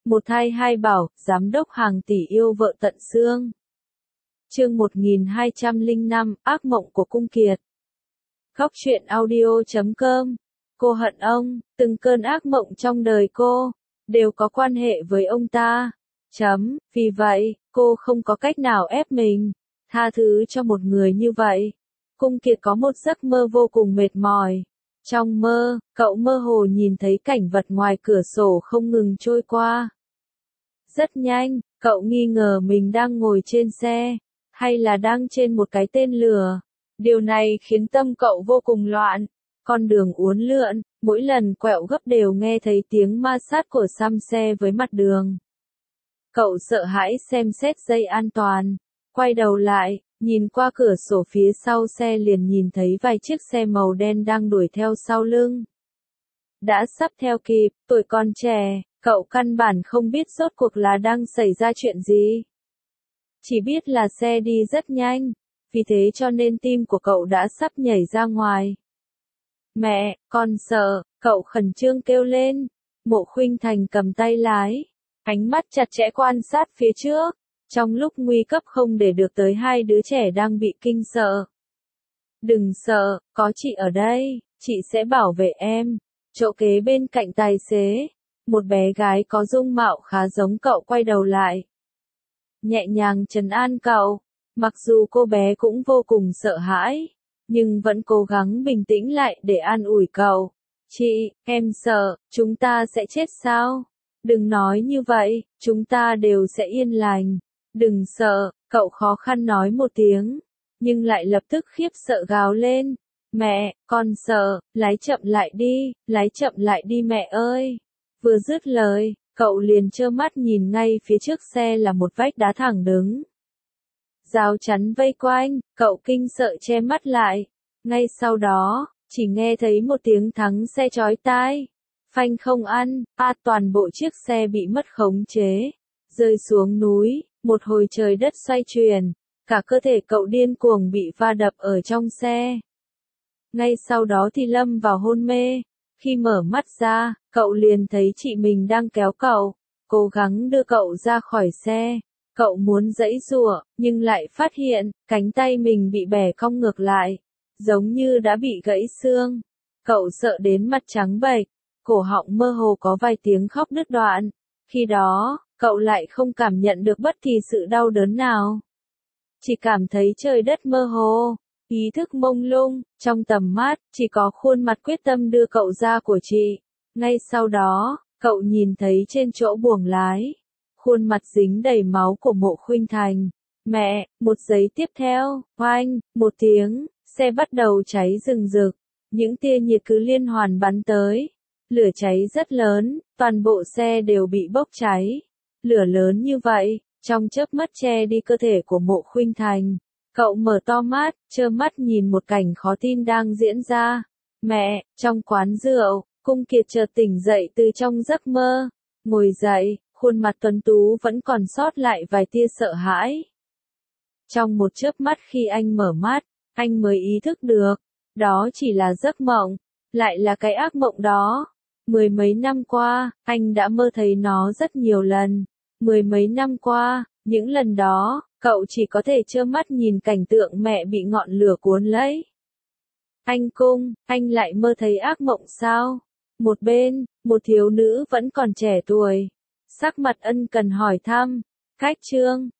Một thai hai bảo, giám đốc hàng tỷ yêu vợ tận xương. Chương 1205, ác mộng của Cung Kiệt. Góc truyện audio.com. Cô hận ông, từng cơn ác mộng trong đời cô đều có quan hệ với ông ta. Vì vậy, cô không có cách nào ép mình tha thứ cho một người như vậy. Cung Kiệt có một giấc mơ vô cùng mệt mỏi. Trong mơ, cậu mơ hồ nhìn thấy cảnh vật ngoài cửa sổ không ngừng trôi qua. Rất nhanh, cậu nghi ngờ mình đang ngồi trên xe, hay là đang trên một cái tên lửa. Điều này khiến tâm cậu vô cùng loạn. Con đường uốn lượn, mỗi lần quẹo gấp đều nghe thấy tiếng ma sát của xăm xe với mặt đường. Cậu sợ hãi xem xét dây an toàn, quay đầu lại, nhìn qua cửa sổ phía sau xe liền nhìn thấy vài chiếc xe màu đen đang đuổi theo sau lưng. Đã sắp theo kịp, tuổi còn trẻ, cậu căn bản không biết rốt cuộc là đang xảy ra chuyện gì. Chỉ biết là xe đi rất nhanh, vì thế cho nên tim của cậu đã sắp nhảy ra ngoài. Mẹ, con sợ, cậu khẩn trương kêu lên. Mộ Khuynh Thành cầm tay lái, ánh mắt chặt chẽ quan sát phía trước, trong lúc nguy cấp không để được tới hai đứa trẻ đang bị kinh sợ. Đừng sợ, có chị ở đây, chị sẽ bảo vệ em. Chỗ kế bên cạnh tài xế, một bé gái có dung mạo khá giống cậu quay đầu lại, nhẹ nhàng trấn an cậu. Mặc dù cô bé cũng vô cùng sợ hãi, nhưng vẫn cố gắng bình tĩnh lại để an ủi cậu. Chị, em sợ, chúng ta sẽ chết sao? Đừng nói như vậy, chúng ta đều sẽ yên lành. Đừng sợ, cậu khó khăn nói một tiếng, nhưng lại lập tức khiếp sợ gào lên. Mẹ, con sợ, lái chậm lại đi mẹ ơi. Vừa dứt lời, cậu liền trơ mắt nhìn ngay phía trước xe là một vách đá thẳng đứng. Rào chắn vây quanh, cậu kinh sợ che mắt lại. Ngay sau đó, chỉ nghe thấy một tiếng thắng xe chói tai. Phanh không ăn, toàn bộ chiếc xe bị mất khống chế, rơi xuống núi, một hồi trời đất xoay chuyển, cả cơ thể cậu điên cuồng bị va đập ở trong xe. Ngay sau đó thì lâm vào hôn mê. Khi mở mắt ra, cậu liền thấy chị mình đang kéo cậu, cố gắng đưa cậu ra khỏi xe. Cậu muốn giãy giụa, nhưng lại phát hiện, cánh tay mình bị bẻ cong ngược lại, giống như đã bị gãy xương. Cậu sợ đến mặt trắng bệch, cổ họng mơ hồ có vài tiếng khóc đứt đoạn. Khi đó, cậu lại không cảm nhận được bất kỳ sự đau đớn nào. Chỉ cảm thấy trời đất mơ hồ, ý thức mông lung, trong tầm mắt, chỉ có khuôn mặt quyết tâm đưa cậu ra của chị. Ngay sau đó, cậu nhìn thấy trên chỗ buồng lái, khuôn mặt dính đầy máu của Mộ Khuynh Thành. Mẹ, một giây tiếp theo, oanh, một tiếng, xe bắt đầu cháy rừng rực. Những tia nhiệt cứ liên hoàn bắn tới. Lửa cháy rất lớn, toàn bộ xe đều bị bốc cháy. Lửa lớn như vậy, trong chớp mắt che đi cơ thể của Mộ Khuynh Thành. Cậu mở to mắt, trơ mắt nhìn một cảnh khó tin đang diễn ra. Mẹ, trong quán rượu, Cung Kiệt chợt tỉnh dậy từ trong giấc mơ. Ngồi dậy, khuôn mặt tuấn tú vẫn còn sót lại vài tia sợ hãi. Trong một chớp mắt khi anh mở mắt, anh mới ý thức được, đó chỉ là giấc mộng, lại là cái ác mộng đó. Mười mấy năm qua, anh đã mơ thấy nó rất nhiều lần. Mười mấy năm qua, những lần đó, cậu chỉ có thể trơ mắt nhìn cảnh tượng mẹ bị ngọn lửa cuốn lấy. Anh lại mơ thấy ác mộng sao? Một bên, một thiếu nữ vẫn còn trẻ tuổi, sắc mặt ân cần hỏi thăm. Khách Trương,